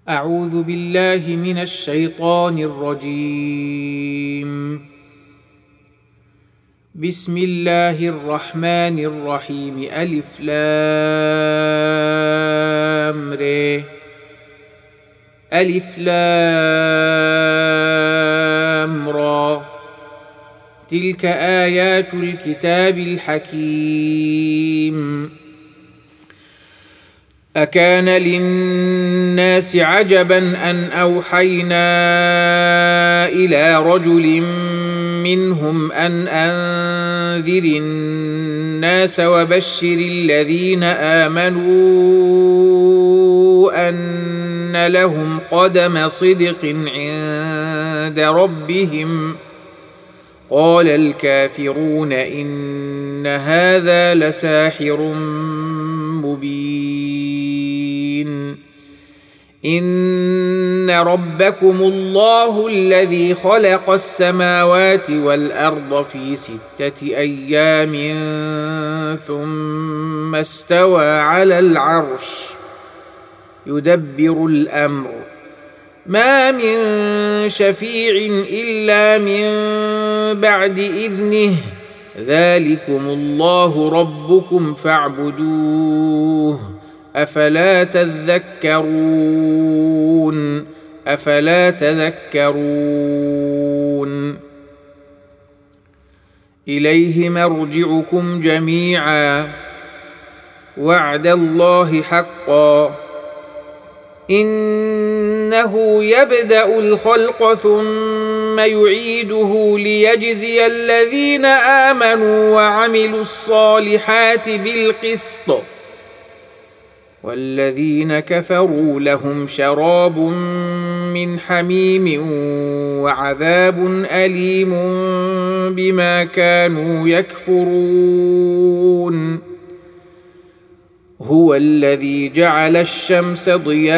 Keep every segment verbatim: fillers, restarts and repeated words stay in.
أعوذ بالله من الشيطان الرجيم. بسم الله الرحمن الرحيم. ألف لام ر ألف لام را تلك آيات الكتاب الحكيم. أكان للناس عجبا أن أوحينا إلى رجل منهم أن أنذر الناس وبشر الذين آمنوا أن لهم قدم صدق عند ربهم. قال الكافرون إن هذا لساحر مبين. إن ربكم الله الذي خلق السماوات والأرض في ستة أيام ثم استوى على العرش يدبر الأمر ما من شفيع إلا من بعد إذنه ذلكم الله ربكم فاعبدوه أفلا تذكرون أفلا تذكرون إليه مرجعكم جميعا وعد الله حقا إنه يبدأ الخلق ثم يعيده ليجزي الذين آمنوا وعملوا الصالحات بالقسط والذين كفروا لهم شراب من حميم وعذاب أليم بما كانوا يكفرون. هو الذي جعل الشمس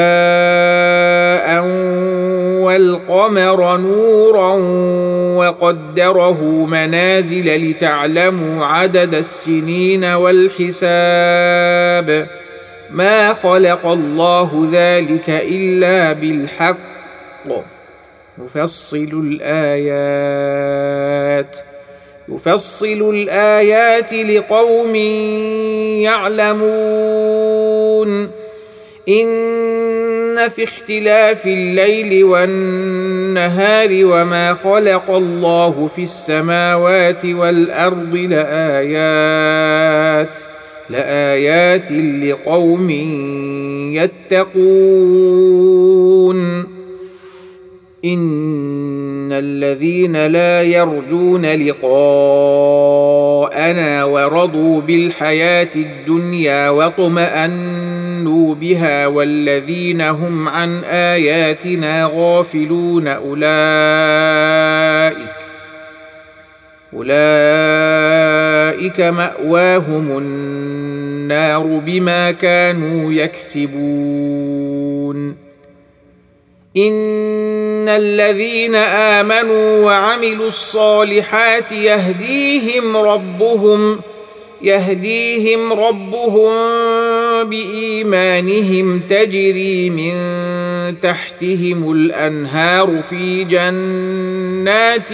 ضياء والقمر نورا وقدره منازل لتعلموا عدد السنين والحساب ما خلق الله ذلك إلا بالحق يفصل الآيات يفصل الآيات لقوم يعلمون. إن في اختلاف الليل والنهار وما خلق الله في السماوات والأرض لآيات لآيات لقوم يتقون. إن الذين لا يرجون لقاءنا ورضوا بالحياة الدنيا واطمأنوا بها والذين هم عن آياتنا غافلون أولئك أولئك مأواهم النار بما كانوا يكسبون. إن الذين آمنوا وعملوا الصالحات يهديهم ربهم يهديهم ربهم بإيمانهم تجري من تحتهم الأنهار في جنات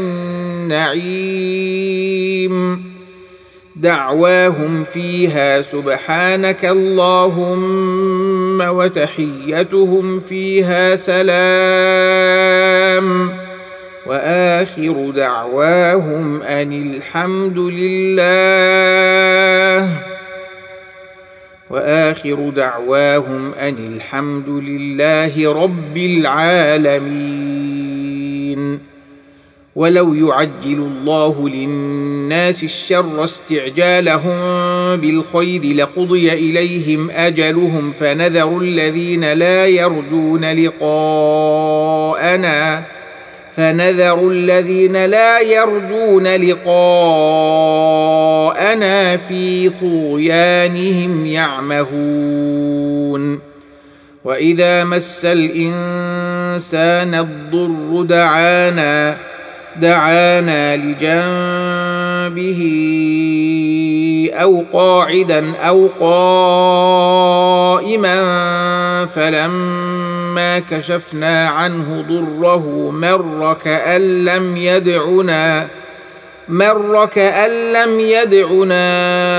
النعيم دعواهم فيها سبحانك اللهم وتحيتهم فيها سلام وآخر دعواهم أن الحمد لله وآخر دعواهم أن الحمد لله رب العالمين. ولو يعجل الله للناس الشر استعجالهم بالخير لقضي إليهم أجلهم فنذر الذين لا يرجون لقاءنا فنذر الذين لا يرجون لقاءنا في طغيانهم يعمهون. وإذا مس الإنسان الضر دعانا دعانا لجنبه أو قاعدا أو قائما فلما فلما كشفنا عنه ضره مر كأن لم يدعنا مر كأن لم يدعنا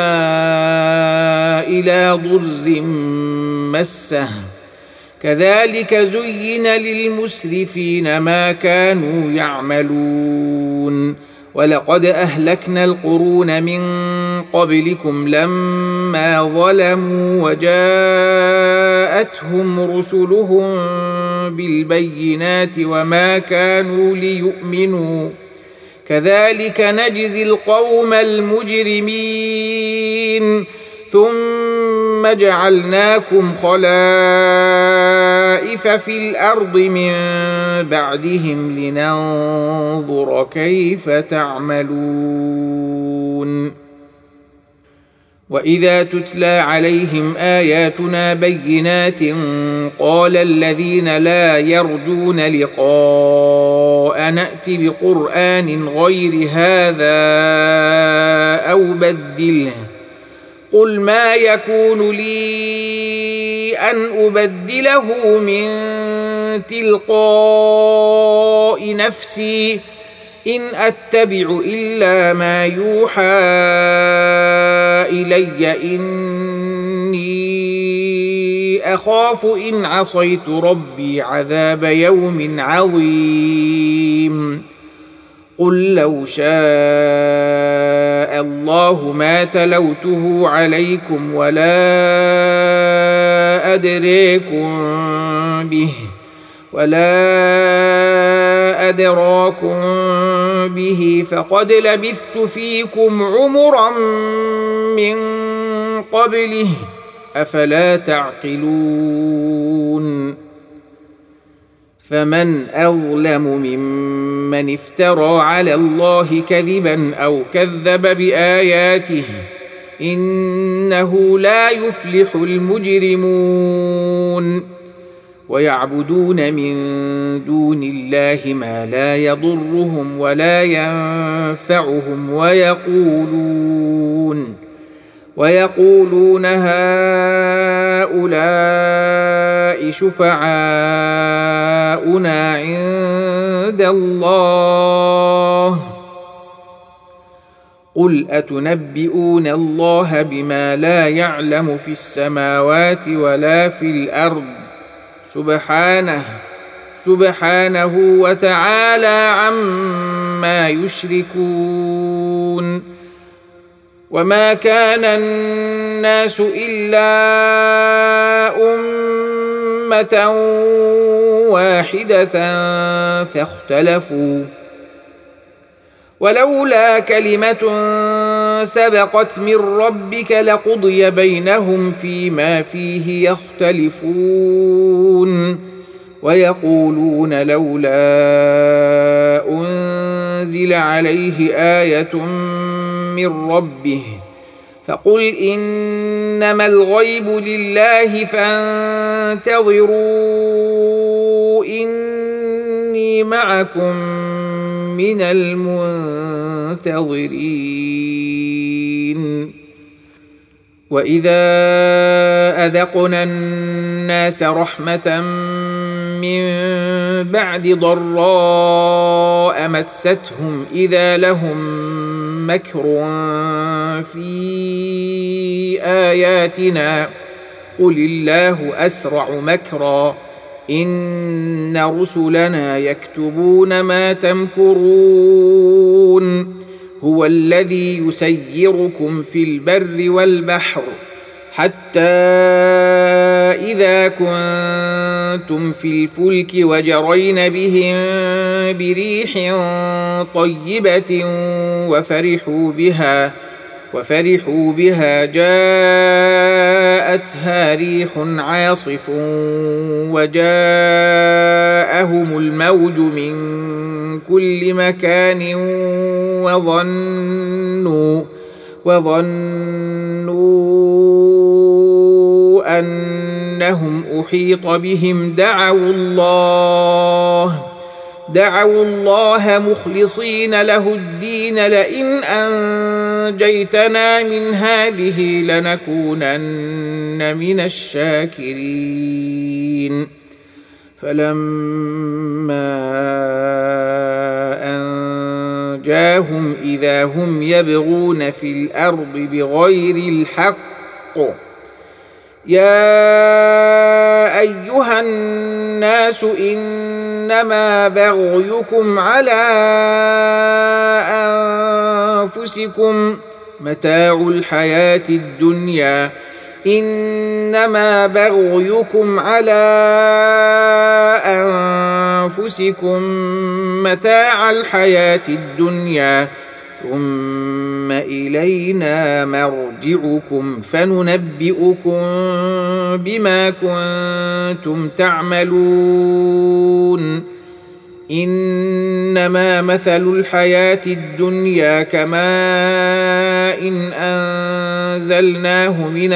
إلى ضر مسه كذلك زين للمسرفين ما كانوا يعملون ولقد أهلكنا القرون من قبلكم لما ظلموا وجاءتهم رسلهم بالبينات وما كانوا ليؤمنوا كذلك نجزي القوم المجرمين ثم جعلناكم خلائف في الأرض من بعدهم لننظر كيف تعملون وإذا تتلى عليهم آياتنا بينات قال الذين لا يرجون لقاء نأت بقرآن غير هذا أو بدله قل ما يكون لي أن أبدله من تلقاء نفسي إن أتبع إلا ما يوحى إلي إني أخاف إن عصيت ربي عذاب يوم عظيم قل لو شاء الله ما تلوته عليكم ولا أدريكم به ولا أدراكم به فقد لبثت فيكم عمرا من قبله أفلا تعقلون فمن أظلم ممن افترى على الله كذبا أو كذب بآياته إنه لا يفلح المجرمون ويعبدون من دون الله ما لا يضرهم ولا ينفعهم ويقولون ويقولون هؤلاء شفعاؤنا عند الله قل أتنبئون الله بما لا يعلم في السماوات ولا في الأرض سبحانه سبحانه وتعالى عما يشركون وما كان الناس إلا أمة واحدة فاختلفوا ولولا كلمة سبقت من ربك لقضي بينهم فيما فيه يختلفون ويقولون لولا أنزل عليه آية من ربه فقل إنما الغيب لله فانتظروا إني معكم من المنتظرين وإذا أذقنا الناس رحمة من بعد ضراء مستهم إذا لهم مكر في آياتنا قل الله أسرع مكرا إن رسلنا يكتبون ما تمكرون هو الذي يسيركم في البر والبحر حتى إذا كنتم في الفلك وجرين بهم بريح طيبة وفرحوا بها وفرحوا بها جاءتها ريح عاصف وجاءهم الموج من كل مكان وظنوا وظنوا أنهم أحيط بهم دعوا الله دعوا الله مخلصين له الدين لئن أنجيتنا من هذه لنكونن من الشاكرين فلما أنجاهم إذا هم يبغون في الأرض بغير الحق يا أيها الناس إنما بغيكم على أنفسكم متاع الحياة الدنيا إنما بغيكم على أنفسكم متاع الحياة الدنيا ثم إلينا مرجعكم فننبئكم بما كنتم تعملون إنما مثل الحياة الدنيا كماء إن أنزلناه من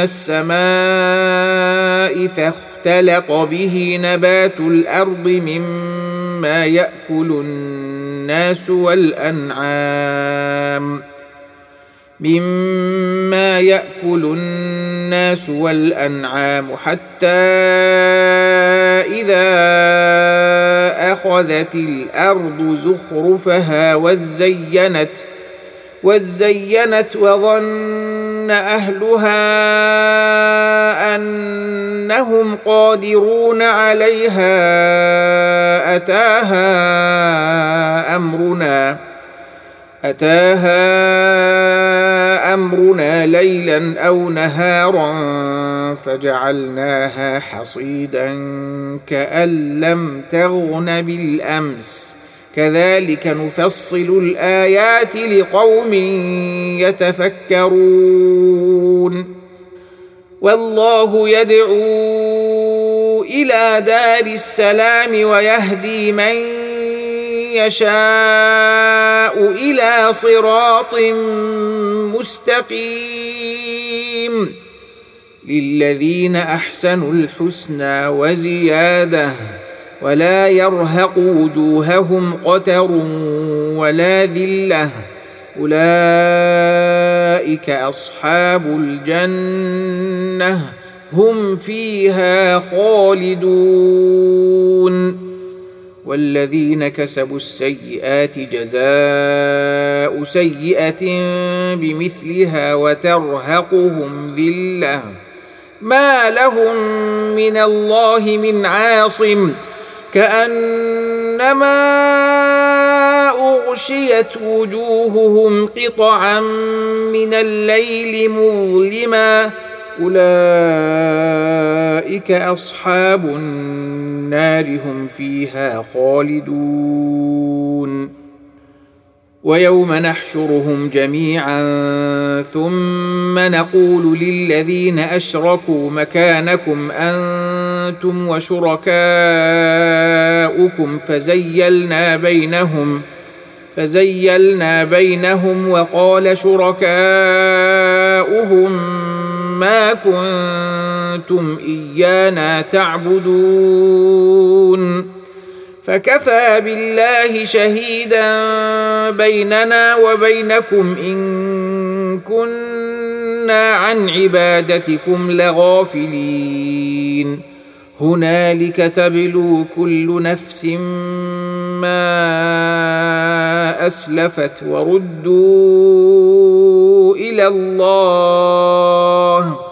السماء فاختلط به نبات الأرض مما يأكل الناس والأنعام مما يأكل الناس والأنعام حتى إذا أخذت الأرض زخرفها وزينت وزينت وظن أهلها أنهم قادرون عليها أتاها أمرنا أتاها أمرنا ليلا أو نهارا فجعلناها حصيدا كأن لم تغن بالأمس كذلك نفصل الآيات لقوم يتفكرون والله يدعو إلى دار السلام ويهدي من يشاء إلى صراط مستقيم للذين أحسنوا الحسنى وزيادة ولا يرهق وجوههم قتر ولا ذلة أولئك أصحاب الجنة هم فيها خالدون والذين كسبوا السيئات جزاء سيئة بمثلها وترهقهم ذلة ما لهم من الله من عاصم كأنما أغشيت وجوههم قطعا من الليل مظلما أولئك أصحاب النار هم فيها خالدون ويوم نحشرهم جميعا ثم نقول للذين أشركوا مكانكم أنتم وشركاؤكم فزيلنا بينهم فزيلنا بينهم وقال شركاؤهم ما كنتم إيانا تعبدون فكفى بالله شهيدا بيننا وبينكم إن كنا عن عبادتكم لغافلين هنالك تبلو كل نفس ما أسلفت وردوا إلى الله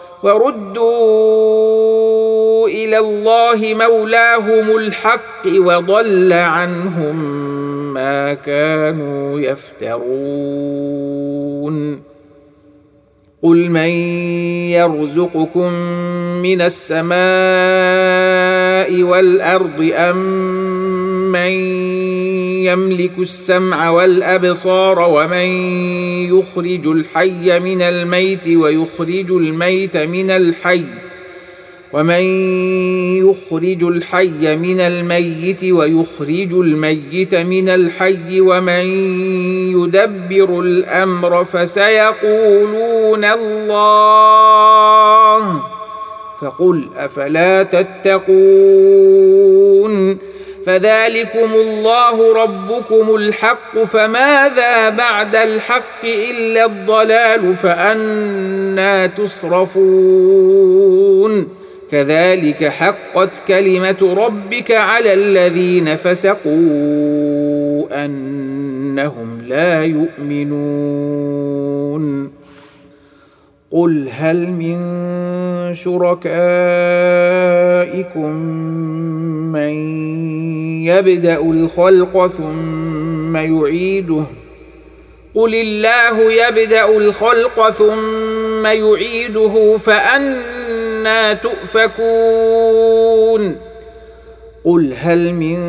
وردوا إلى الله مولاهم الحق وضل عنهم ما كانوا يفترون قل من يرزقكم من السماء والأرض أم من يملك السمع والأبصار ومن يخرج الحي من الميت ويخرج الميت من الحي ومن يخرج الحي من الميت ويخرج الميت من الحي ومن يدبر الأمر فسيقولون الله فقل أفلا تتقون فذلكم الله ربكم الحق فماذا بعد الحق إلا الضلال فأنى تصرفون كذلك حقت كلمة ربك على الذين فسقوا أنهم لا يؤمنون قل هل من شركائكم من يبدأ الخلق ثم يعيده قل الله يبدأ الخلق ثم يعيده فأنى تؤفكون قل هل من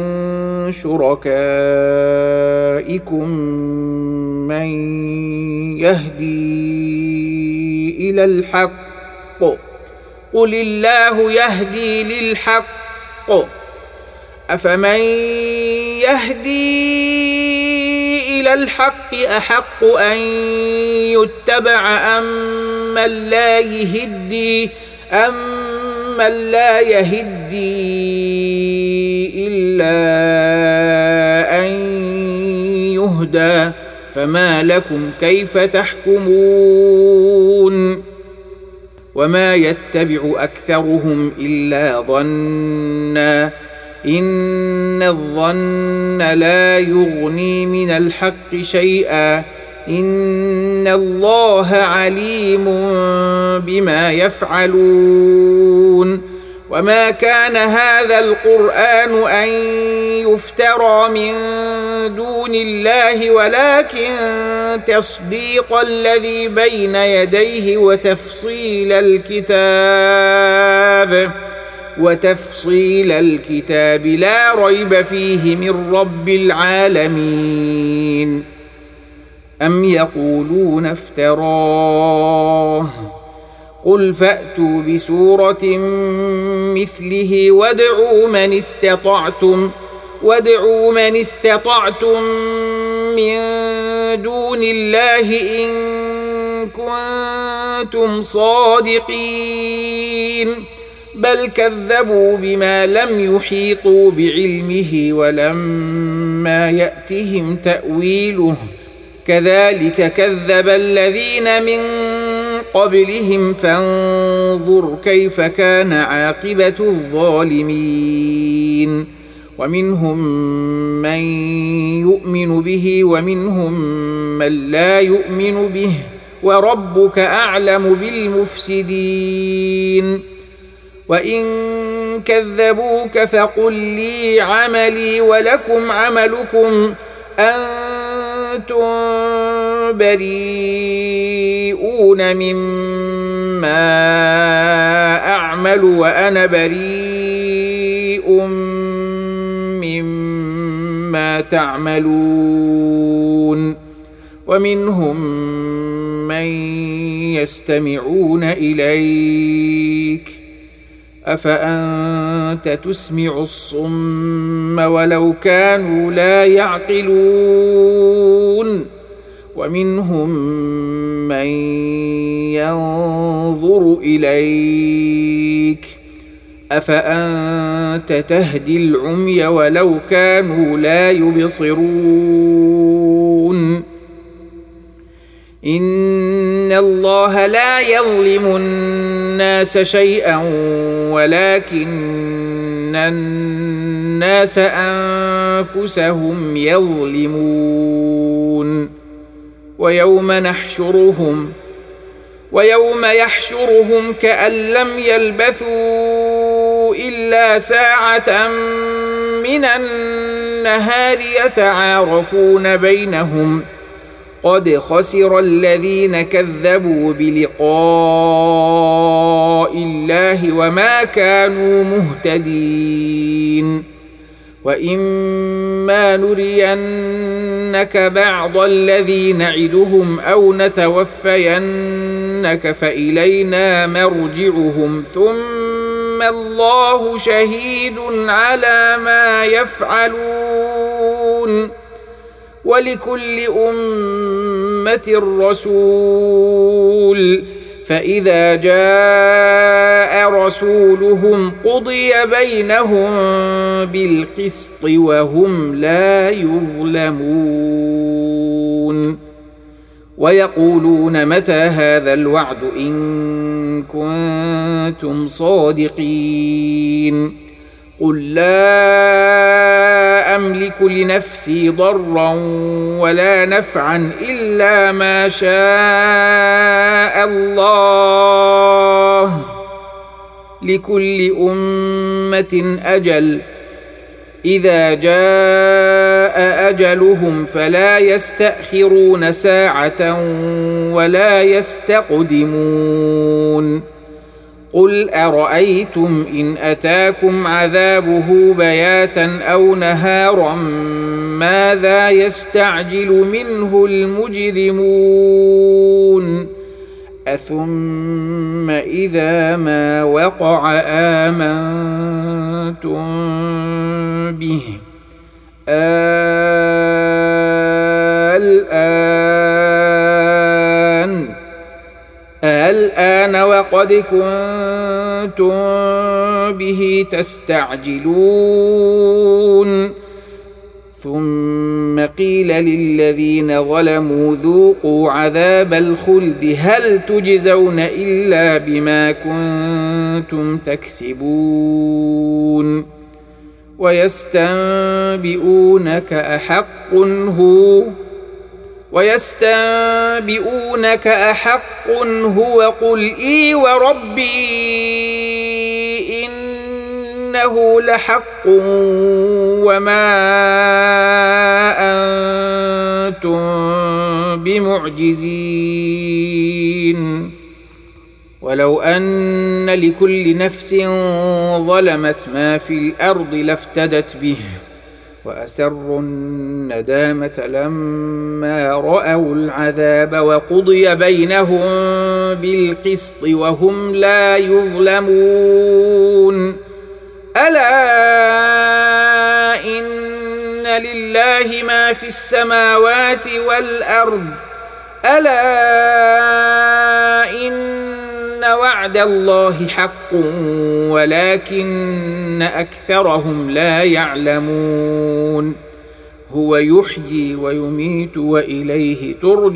شركائكم من يهدي إلى الحق قل الله يهدي للحق أفمن يهدي إلى الحق أحق أن يتبع أم من لا يهدي أم من لا يهدي إلا أن يهدى فما لكم كيف تحكمون وما يتبع أكثرهم إلا ظنا إن الظن لا يغني من الحق شيئا إن الله عليم بما يفعلون وما كان هذا القرآن أن يفترى من دون الله ولكن تصديق الذي بين يديه وتفصيل الكتاب وتفصيل الكتاب لا ريب فيه من رب العالمين أم يقولون افتراه قل فأتوا بسورة مثله وادعوا من استطعتم وادعوا من استطعتم من دون الله إن كنتم صادقين بل كذبوا بما لم يحيطوا بعلمه ولما يأتهم تأويله كذلك كذب الذين من قبلهم فانظر كيف كان عاقبة الظالمين ومنهم من يؤمن به ومنهم من لا يؤمن به وربك أعلم بالمفسدين وإن كذبوك فقل لي عملي ولكم عملكم أنتم بريئون مما أعمل وأنا بريء مما تعملون ومنهم من يستمعون إليك أفأنت تسمع الصم ولو كانوا لا يعقلون ومنهم من ينظر إليك أفأنت تهدي العمي ولو كانوا لا يبصرون إن الله لا يظلم الناس شيئا ولكن الناس أنفسهم يظلمون ويوم نحشرهم ويوم يحشرهم كأن لم يلبثوا إلا ساعة من النهار يتعارفون بينهم قد خسر الذين كذبوا بلقاء الله وما كانوا مهتدين وإما نرينك بعض الذي نعدهم أو نتوفينك فإلينا مرجعهم ثم الله شهيد على ما يفعلون ولكل أمة رسول فإذا جاء رسولهم قضي بينهم بالقسط وهم لا يظلمون ويقولون متى هذا الوعد إن كنتم صادقين قل لا أملك لنفسي ضرا ولا نفعا إلا ما شاء الله لكل أمة أجل إذا جاء أجلهم فلا يستأخرون ساعة ولا يستقدمون قل أرأيتم إن أتاكم عذابه بياتا أو نهارا ماذا يستعجل منه المجرمون أثم إذا ما وقع آمنتم به الآن الآن وقد كنتم به تستعجلون ثم قيل للذين ظلموا ذوقوا عذاب الخلد هل تجزون إلا بما كنتم تكسبون ويستنبئونك أحق هو ويستنبئونك أحق هو قل إي وربي إنه لحق وما أنتم بمعجزين ولو أن لكل نفس ظلمت ما في الأرض لافتدت به وأسروا الندامة لما رأوا العذاب وقضي بينهم بالقسط وهم لا يظلمون ألا إن لله ما في السماوات والأرض ألا إن وعد الله حق ولكن أكثرهم لا يعلمون هو يحيي ويميت وإليه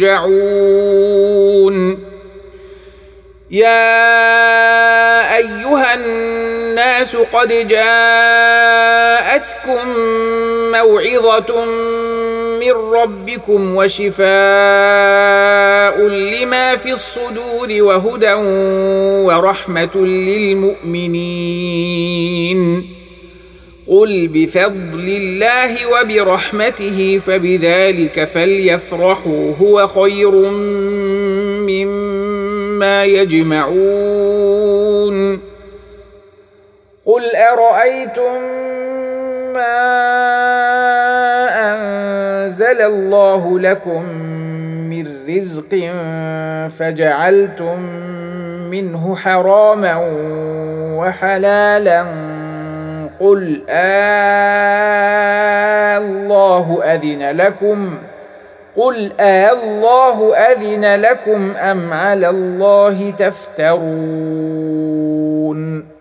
ترجعون يا أيها الناس قد جاءتكم موعظة من ربكم وشفاء لما في الصدور وهدى ورحمة للمؤمنين قل بفضل الله وبرحمته فبذلك فليفرحوا هو خير مما يجمعون قل أرأيتم ما أنزل الله لكم من رزق فجعلتم منه حراما وحلالا قل آه الله أذن لكم قل آه الله أذن لكم أم على الله تفترون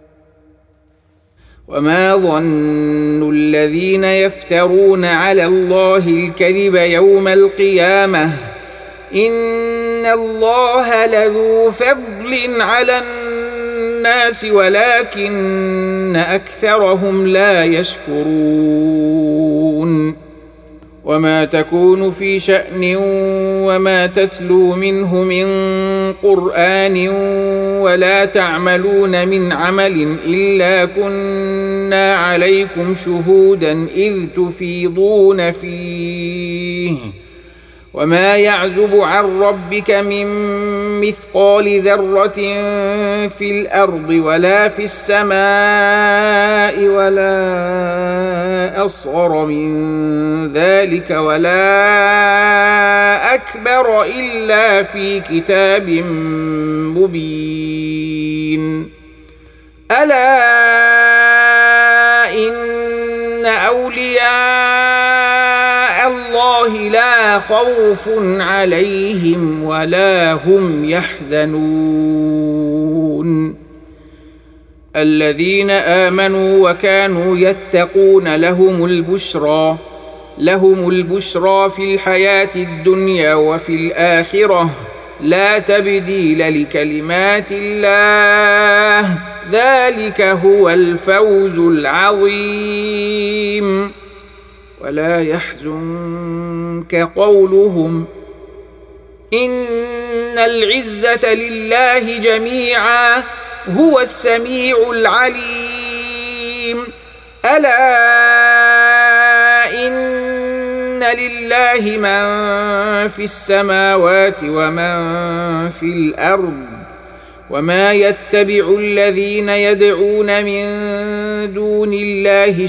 وما ظن الذين يفترون على الله الكذب يوم القيامة إن الله لذو فضل على الناس ولكن أكثرهم لا يشكرون وما تكون في شأن وما تتلو منه من قرآن ولا تعملون من عمل إلا كنا عليكم شهودا إذ تفيضون فيه وما يعزب عن ربك من مثقال ذرة في الأرض ولا في السماء ولا أصغر من ذلك ولا أكبر إلا في كتاب مبين ألا إن أولياء الله لا خوف عليهم ولا هم يحزنون الذين آمنوا وكانوا يتقون لهم البشرى لهم البشرى في الحياة الدنيا وفي الآخرة لا تبديل لكلمات الله ذلك هو الفوز العظيم. ولا يحزنك قولهم إن العزة لله جميعا هو السميع العليم. ألا إن لله من في السماوات ومن في الأرض وما يتبع الذين يدعون من دون الله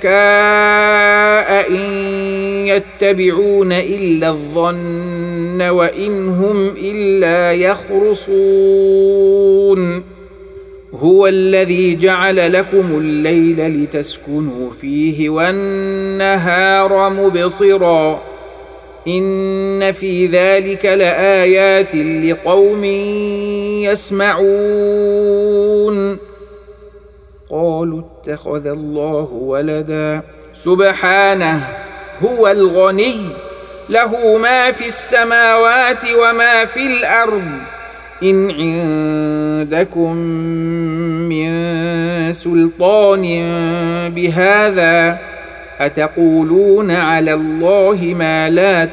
شركاء إن يتبعون إلا الظن وإن هم إلا يخرصون. هو الذي جعل لكم الليل لتسكنوا فيه والنهار مبصرا إن في ذلك لآيات لقوم يسمعون. قالوا اتخذ الله ولدا سبحانه هو الغني له ما في السماوات وما في الأرض إن عندكم من سلطان بهذا أتقولون على الله ما لا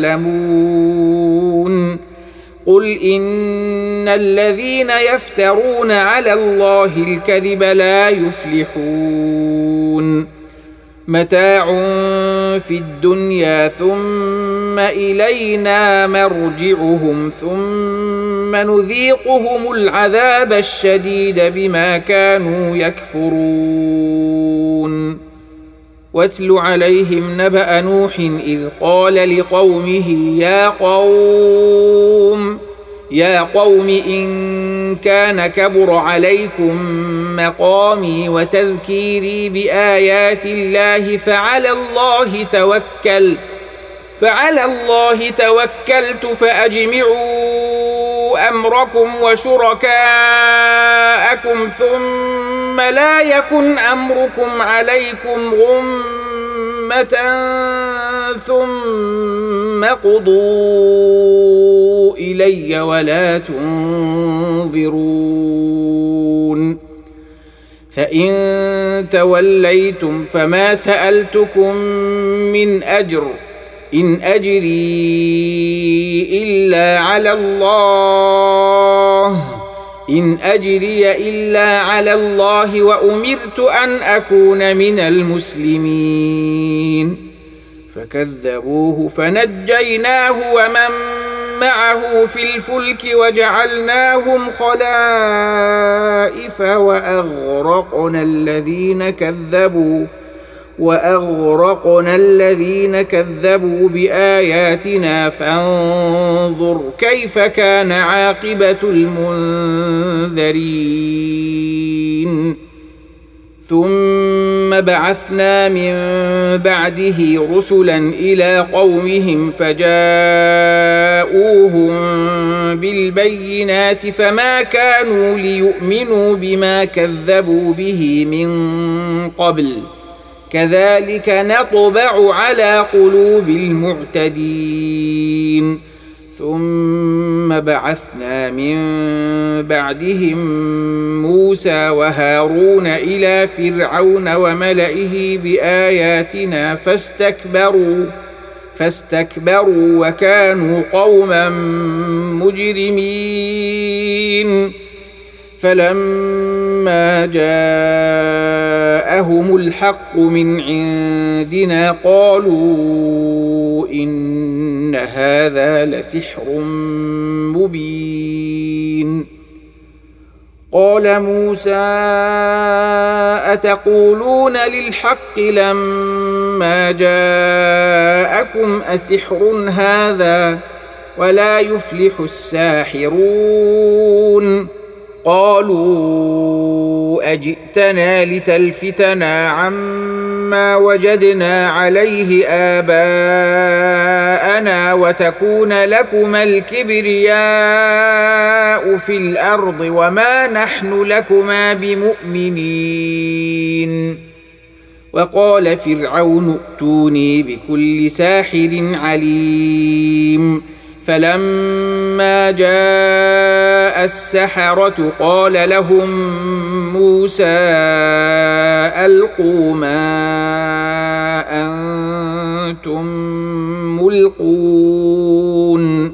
تعلمون. قل إن الذين يفترون على الله الكذب لا يفلحون. متاع في الدنيا ثم إلينا مرجعهم ثم نذيقهم العذاب الشديد بما كانوا يكفرون. واتل عليهم نبأ نوح إذ قال لقومه يا قوم يا قوم إن كان كبر عليكم مقامي وتذكيري بآيات الله فعلى الله توكلت فعلى الله توكلت فأجمعوا أمركم وشركاءكم ثم لا يكن أمركم عليكم غمة ثم قضوا إلي ولا تنظرون. فإن توليتم فما سألتكم من أجر إن أجري إلا على الله إن أجري إلا على الله وأمرت أن أكون من المسلمين. فكذبوه فنجيناه ومن معه في الفلك وجعلناهم خلائف وأغرقنا الذين كذبوا وأغرقنا الذين كذبوا بآياتنا فانظر كيف كان عاقبة المنذرين. ثم بعثنا من بعده رسلا إلى قومهم فجاءوهم بالبينات فما كانوا ليؤمنوا بما كذبوا به من قبل كذلك نطبع على قلوب المعتدين. ثم بعثنا من بعدهم موسى وهارون إلى فرعون وملئه بآياتنا فاستكبروا فاستكبروا وكانوا قوما مجرمين. فلما جاءهم الحق من عندنا قالوا إن هذا لسحر مبين. قال موسى أتقولون للحق لما جاءكم أسحر هذا ولا يفلح الساحرون. قالوا أجئتنا لتلفتنا عما وجدنا عليه آباءنا وتكون لكما الكبرياء في الأرض وما نحن لكما بمؤمنين. وقال فرعون ائتوني بكل ساحر عليم فلما جاء السحرة قال لهم موسى ألقوا ما أنتم ملقون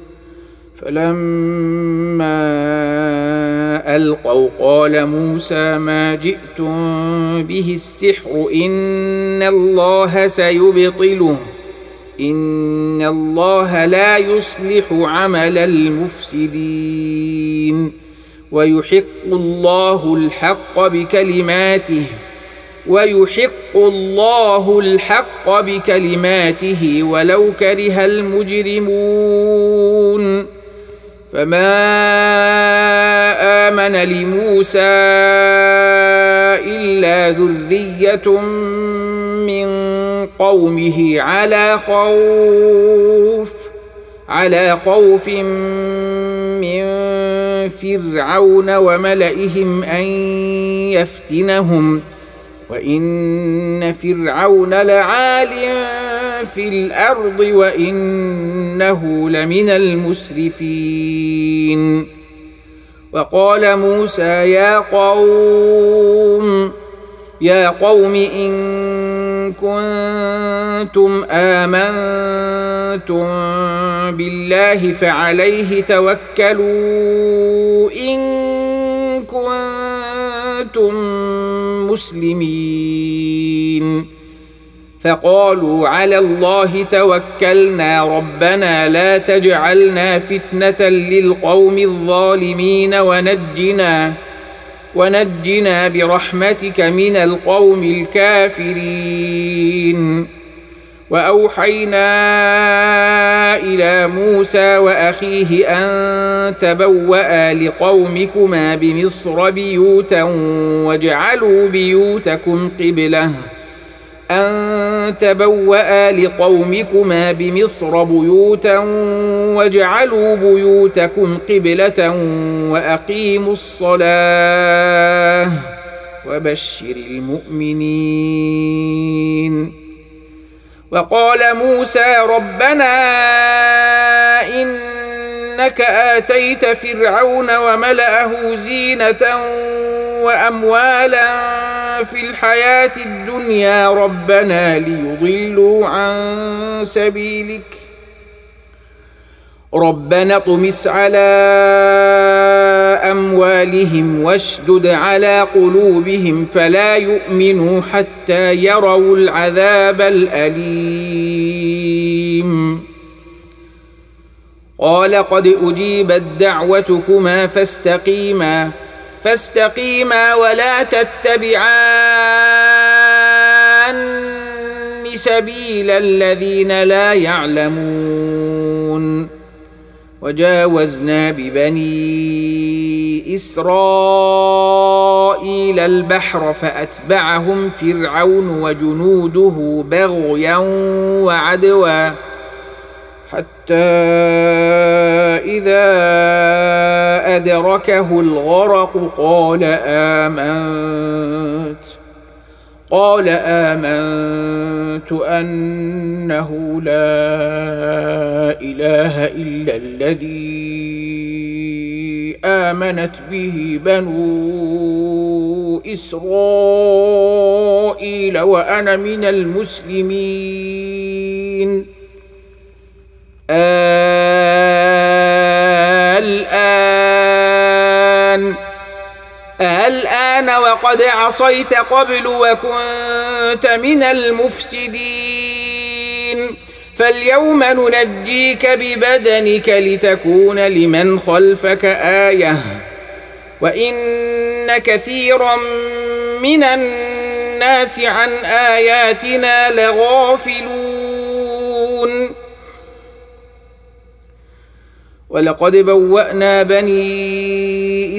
فلما ألقوا قال موسى ما جئتم به السحر إن الله سيبطله إن الله لا يصلح عمل المفسدين ويحق الله الحق بكلماته ويحق الله الحق بكلماته ولو كره المجرمون فما آمن لموسى إلا ذرية من قومه على خوف على خوف من فرعون وملئهم أن يفتنهم وإن فرعون لعال في الأرض وإنه لمن المسرفين وقال موسى يا قوم يا قوم إن كنتم آمنتم بالله فعليه توكلوا إن كنتم مسلمين فقالوا على الله توكلنا ربنا لا تجعلنا فتنة للقوم الظالمين ونجنا ونجنا برحمتك من القوم الكافرين وأوحينا إلى موسى وأخيه أن تبوأ لقومكما بمصر بيوتا واجعلوا بيوتكم قبلة أن تبوأ لقومكما بمصر بيوتا واجعلوا بيوتكم قبلة وأقيموا الصلاة وبشر المؤمنين وقال موسى ربنا إنك آتيت فرعون وملأه زينة وأموالا في الحياة الدنيا ربنا ليضلوا عن سبيلك ربنا اطمس على أموالهم واشدد على قلوبهم فلا يؤمنوا حتى يروا العذاب الأليم قال قد أجيبت دعوتكما فاستقيما فاستقيما ولا تتبعان سبيل الذين لا يعلمون وجاوزنا ببني إسرائيل البحر فأتبعهم فرعون وجنوده بغيا وعدوا حتى إذا أدركه الغرق قال آمنت قال آمنت أنه لا إله إلا الذي آمنت به بنو إسرائيل وأنا من المسلمين الآن الآن وقد عصيت قبل وكنت من المفسدين فاليوم ننجيك ببدنك لتكون لمن خلفك آية وإن كثيرا من الناس عن آياتنا لغافلون ولقد بوأنا بني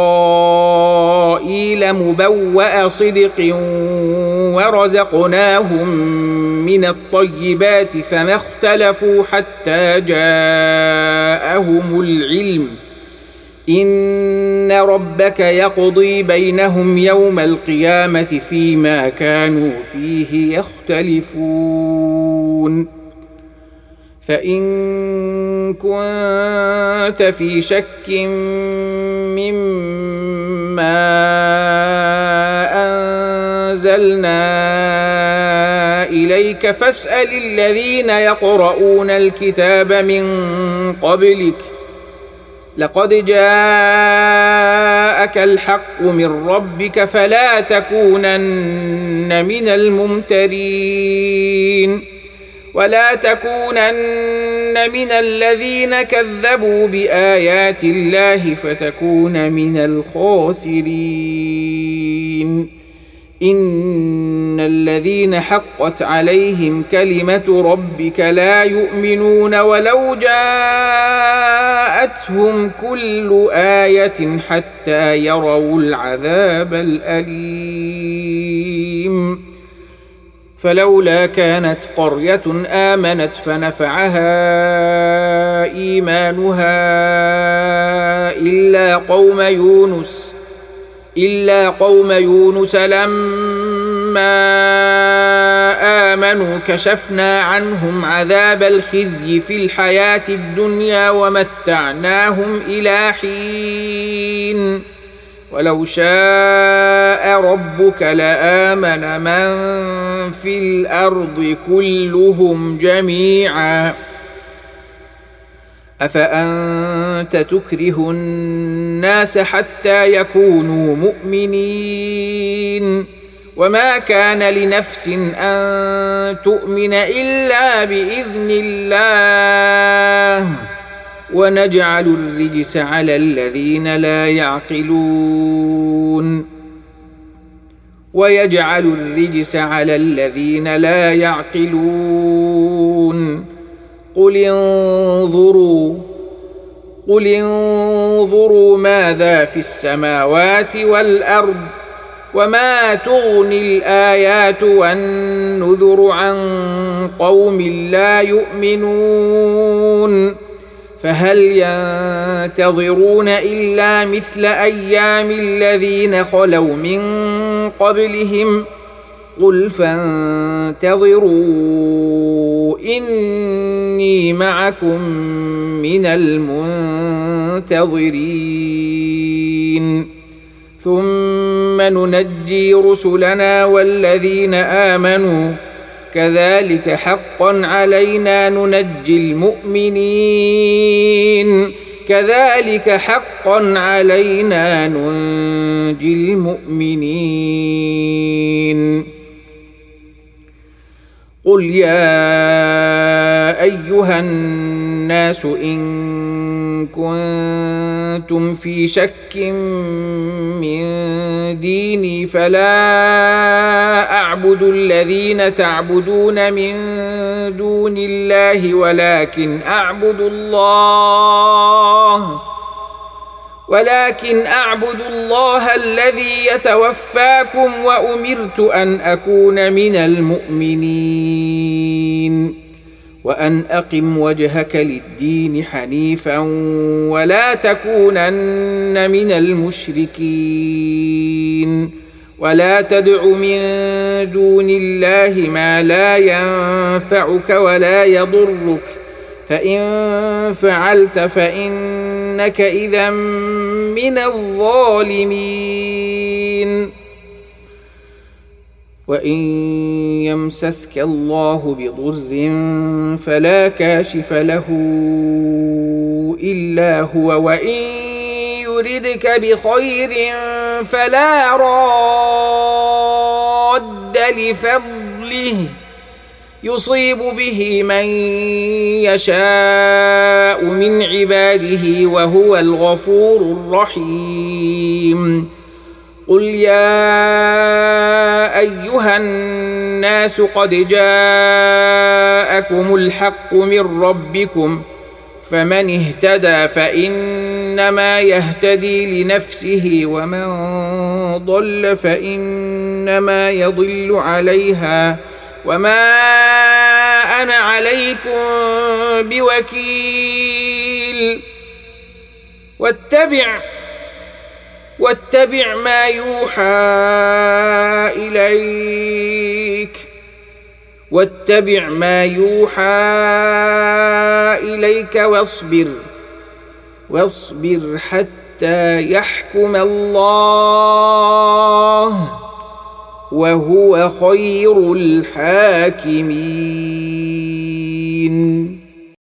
إسرائيل مبوأ صدق ورزقناهم من الطيبات فما اختلفوا حتى جاءهم العلم إن ربك يقضي بينهم يوم القيامة فيما كانوا فيه يختلفون فإن كنت في شك مما أنزلنا إليك فاسأل الذين يقرؤون الكتاب من قبلك لقد جاءك الحق من ربك فلا تكونن من الممترين ولا تكونن من الذين كذبوا بآيات الله فتكون من الخاسرين إن الذين حقت عليهم كلمة ربك لا يؤمنون ولو جاءتهم كل آية حتى يروا العذاب الأليم فلولا كانت قرية آمنت فنفعها إيمانها إلا قوم يونس إلا قوم يونس لما آمنوا كشفنا عنهم عذاب الخزي في الحياة الدنيا ومتعناهم إلى حين ولو شاء ربك لآمن من في الأرض كلهم جميعا أفأنت تكره الناس حتى يكونوا مؤمنين وما كان لنفس أن تؤمن إلا بإذن الله ونجعل الرجس على الذين لا يعقلون ويجعل الرجس على الذين لا يعقلون قل انظروا قل انظروا ماذا في السماوات والأرض وما تغني الآيات والنذر عن قوم لا يؤمنون فهل ينتظرون إلا مثل أيام الذين خلوا من قبلهم قل فانتظروا إني معكم من المنتظرين ثم ننجي رسلنا والذين آمنوا كذلك حقا علينا ننجي المؤمنين كذلك حقا علينا ننجي المؤمنين قل يا أيها الناس إن كنتم في شك من ديني فلا أعبد الذين تعبدون من دون الله ولكن أعبد الله ولكن أعبد الله الذي يتوفاكم وأمرت أن أكون من المؤمنين وأن أقم وجهك للدين حنيفا ولا تكونن من المشركين ولا تدع من دون الله ما لا ينفعك ولا يضرك فإن فعلت فإنك إذا من الظالمين وإن يمسسك الله بضر فلا كاشف له إلا هو وإن يردك بخير فلا راد لفضله يصيب به من يشاء من عباده وهو الغفور الرحيم قل يا أيها الناس قد جاءكم الحق من ربكم فمن اهتدى فإنما يهتدي لنفسه ومن ضل فإنما يضل عليها وما أنا عليكم بوكيل واتبع واتبع ما يوحى إليك واتبع ما يوحى إليك واصبر واصبر حتى يحكم الله وهو خير الحاكمين.